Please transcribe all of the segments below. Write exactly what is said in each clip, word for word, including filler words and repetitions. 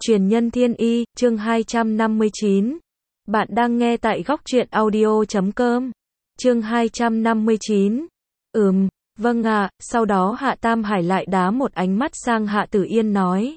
Truyền nhân thiên y, chương hai trăm năm mươi chín. Bạn đang nghe tại góc truyện audio chấm com. Chương hai trăm năm mươi chín. Ừm, vâng ạ, sau đó Hạ Tam Hải lại đá một ánh mắt sang Hạ Tử Yên nói.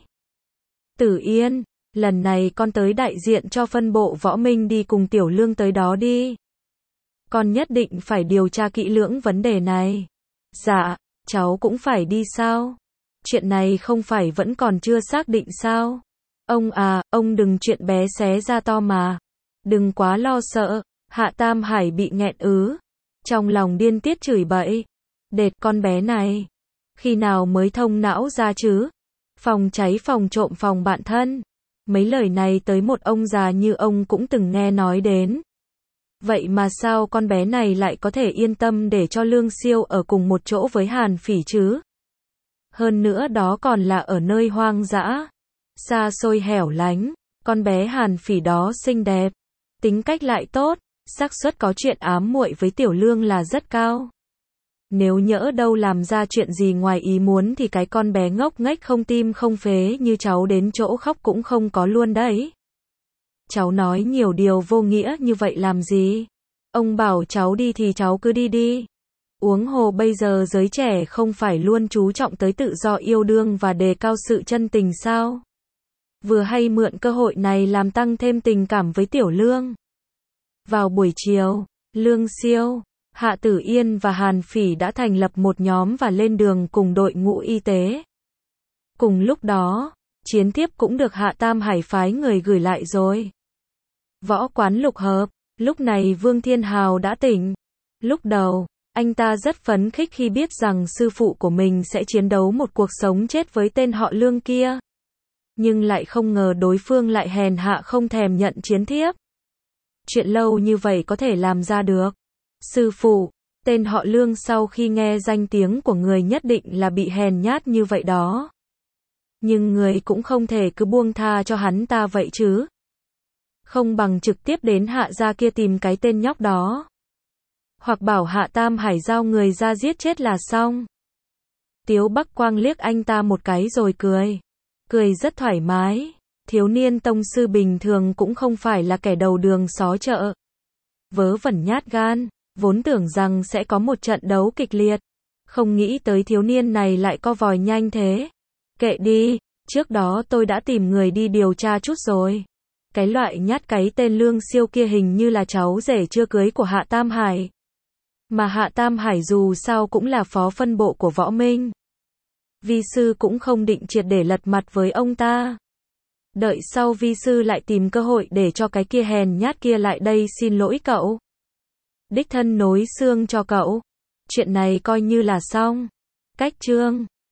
Tử Yên, lần này con tới đại diện cho phân bộ Võ Minh đi cùng Tiểu Lương tới đó đi. Con nhất định phải điều tra kỹ lưỡng vấn đề này. Dạ, cháu cũng phải đi sao? Chuyện này không phải vẫn còn chưa xác định sao? Ông à, ông đừng chuyện bé xé ra to mà. Đừng quá lo sợ. Hạ Tam Hải bị nghẹn ứ. Trong lòng điên tiết chửi bậy. Đệt con bé này. Khi nào mới thông não ra chứ? Phòng cháy phòng trộm phòng bạn thân. Mấy lời này tới một ông già như ông cũng từng nghe nói đến. Vậy mà sao con bé này lại có thể yên tâm để cho Lương Siêu ở cùng một chỗ với Hàn Phỉ chứ? Hơn nữa đó còn là ở nơi hoang dã, xa xôi hẻo lánh, con bé Hàn Phỉ đó xinh đẹp, tính cách lại tốt, xác suất có chuyện ám muội với Tiểu Lương là rất cao. Nếu nhỡ đâu làm ra chuyện gì ngoài ý muốn thì cái con bé ngốc nghếch không tim không phế như cháu đến chỗ khóc cũng không có luôn đấy. Cháu nói nhiều điều vô nghĩa như vậy làm gì? Ông bảo cháu đi thì cháu cứ đi đi. Huống hồ bây giờ giới trẻ không phải luôn chú trọng tới tự do yêu đương và đề cao sự chân tình sao? Vừa hay mượn cơ hội này làm tăng thêm tình cảm với Tiểu Lương. Vào buổi chiều, Lương Siêu, Hạ Tử Yên và Hàn Phỉ đã thành lập một nhóm và lên đường cùng đội ngũ y tế. Cùng lúc đó, chiến thiếp cũng được Hạ Tam Hải phái người gửi lại rồi. Võ quán Lục Hợp, lúc này Vương Thiên Hào đã tỉnh. Lúc đầu, anh ta rất phấn khích khi biết rằng sư phụ của mình sẽ chiến đấu một cuộc sống chết với tên họ Lương kia. Nhưng lại không ngờ đối phương lại hèn hạ không thèm nhận chiến thiếp. Chuyện lâu như vậy có thể làm ra được. Sư phụ, tên họ Lương sau khi nghe danh tiếng của người nhất định là bị hèn nhát như vậy đó. Nhưng người cũng không thể cứ buông tha cho hắn ta vậy chứ. Không bằng trực tiếp đến Hạ gia kia tìm cái tên nhóc đó. Hoặc bảo Hạ Tam Hải giao người ra giết chết là xong. Tiếu Bắc Quang liếc anh ta một cái rồi cười. Cười rất thoải mái. Thiếu niên tông sư bình thường cũng không phải là kẻ đầu đường xó chợ. Vớ vẩn nhát gan, vốn tưởng rằng sẽ có một trận đấu kịch liệt. Không nghĩ tới thiếu niên này lại co vòi nhanh thế. Kệ đi, trước đó tôi đã tìm người đi điều tra chút rồi. Cái loại nhát cái tên Lương Siêu kia hình như là cháu rể chưa cưới của Hạ Tam Hải. Mà Hạ Tam Hải dù sao cũng là phó phân bộ của Võ Minh. Vi sư cũng không định triệt để lật mặt với ông ta. Đợi sau vi sư lại tìm cơ hội để cho cái kia hèn nhát kia lại đây xin lỗi cậu. Đích thân nối xương cho cậu. Chuyện này coi như là xong. Cách chương.